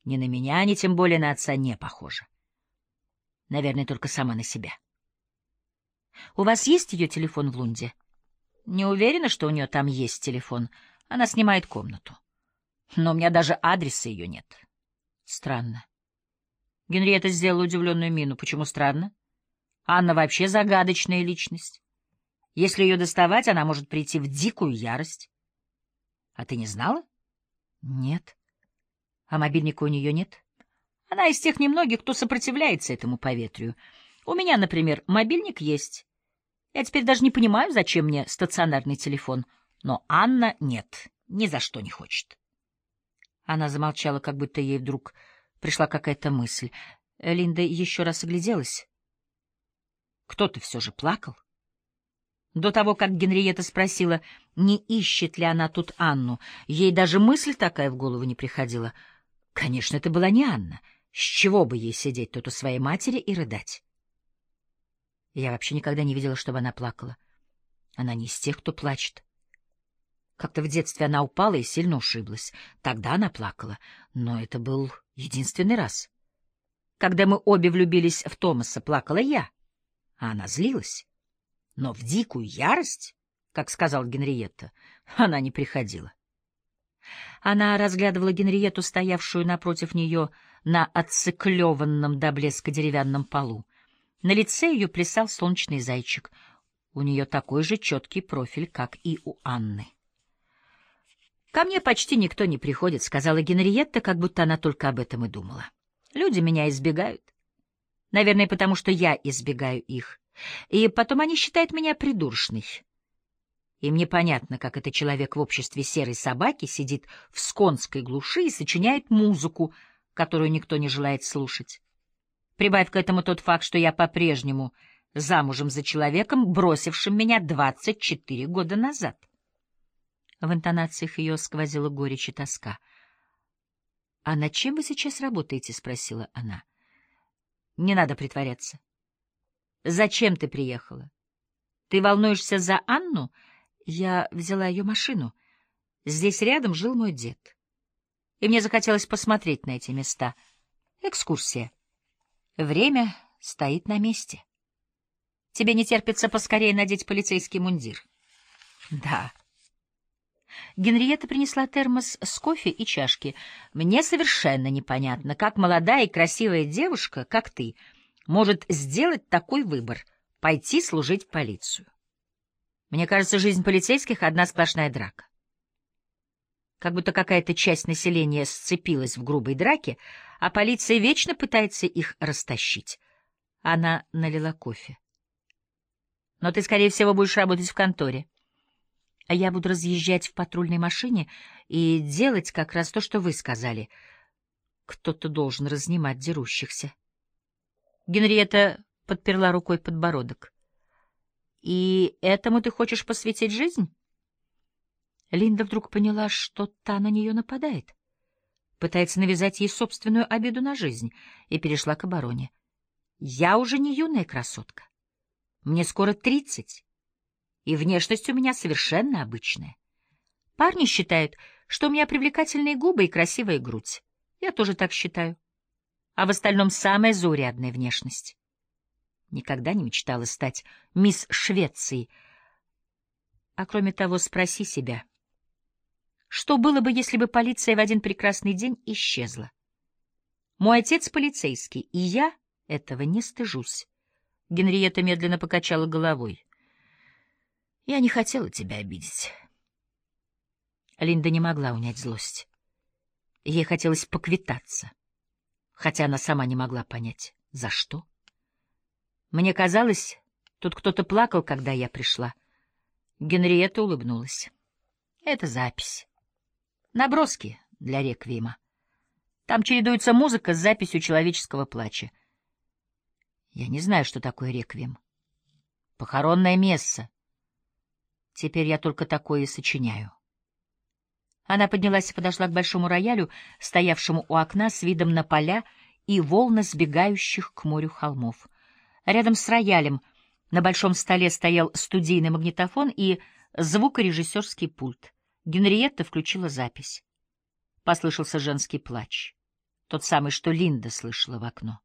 Ни на меня, ни тем более на отца не похожа. Наверное, только сама на себя. У вас есть ее телефон в Лунде? Не уверена, что у нее там есть телефон. Она снимает комнату. Но у меня даже адреса ее нет. Странно. Генриетта сделала удивленную мину. Почему странно? Анна вообще загадочная личность. Если ее доставать, она может прийти в дикую ярость. А ты не знала? Нет. А мобильника у нее нет? Она из тех немногих, кто сопротивляется этому поветрию. У меня, например, мобильник есть. Я теперь даже не понимаю, зачем мне стационарный телефон. Но Анна нет, ни за что не хочет. Она замолчала, как будто ей вдруг пришла какая-то мысль. Линда еще раз огляделась. Кто-то все же плакал. До того, как Генриетта спросила, не ищет ли она тут Анну, ей даже мысль такая в голову не приходила. Конечно, это была не Анна. С чего бы ей сидеть тут у своей матери и рыдать? Я вообще никогда не видела, чтобы она плакала. Она не из тех, кто плачет. Как-то в детстве она упала и сильно ушиблась. Тогда она плакала, но это был единственный раз. Когда мы обе влюбились в Томаса, плакала я, а она злилась. Но в дикую ярость, как сказала Генриетта, она не приходила. Она разглядывала Генриетту, стоявшую напротив нее на отциклеванном до блеска деревянном полу. На лице ее плясал солнечный зайчик. У нее такой же четкий профиль, как и у Анны. «Ко мне почти никто не приходит», — сказала Генриетта, как будто она только об этом и думала. «Люди меня избегают. Наверное, потому что я избегаю их. И потом они считают меня придурочной. Им непонятно, как этот человек в обществе серой собаки сидит в сконской глуши и сочиняет музыку, которую никто не желает слушать. Прибавь к этому тот факт, что я по-прежнему замужем за человеком, бросившим меня 24 года назад». В интонациях ее сквозила горечь и тоска. — А над чем вы сейчас работаете? — спросила она. — Не надо притворяться. — Зачем ты приехала? Ты волнуешься за Анну? Я взяла ее машину. Здесь рядом жил мой дед. И мне захотелось посмотреть на эти места. Экскурсия. Время стоит на месте. Тебе не терпится поскорее надеть полицейский мундир? — Да. Генриетта принесла термос с кофе и чашки. «Мне совершенно непонятно, как молодая и красивая девушка, как ты, может сделать такой выбор — пойти служить в полицию. Мне кажется, жизнь полицейских — одна сплошная драка. Как будто какая-то часть населения сцепилась в грубой драке, а полиция вечно пытается их растащить». Она налила кофе. «Но ты, скорее всего, будешь работать в конторе. А я буду разъезжать в патрульной машине и делать как раз то, что вы сказали. Кто-то должен разнимать дерущихся». Генриетта подперла рукой подбородок. «И этому ты хочешь посвятить жизнь?» Линда вдруг поняла, что та на нее нападает, пытается навязать ей собственную обиду на жизнь, и перешла к обороне. «Я уже не юная красотка. Мне скоро 30. И внешность у меня совершенно обычная. Парни считают, что у меня привлекательные губы и красивая грудь. Я тоже так считаю. А в остальном самая заурядная внешность. Никогда не мечтала стать мисс Швеции. А кроме того, спроси себя, что было бы, если бы полиция в один прекрасный день исчезла? Мой отец полицейский, и я этого не стыжусь». Генриетта медленно покачала головой. «Я не хотела тебя обидеть». Линда не могла унять злость. Ей хотелось поквитаться, хотя она сама не могла понять, за что. «Мне казалось, тут кто-то плакал, когда я пришла». Генриетта улыбнулась. «Это запись. Наброски для реквиема. Там чередуется музыка с записью человеческого плача. Я не знаю, что такое реквием. Похоронное месса. Теперь я только такое и сочиняю». Она поднялась и подошла к большому роялю, стоявшему у окна с видом на поля и волны сбегающих к морю холмов. Рядом с роялем на большом столе стоял студийный магнитофон и звукорежиссерский пульт. Генриетта включила запись. Послышался женский плач. Тот самый, что Линда слышала в окно.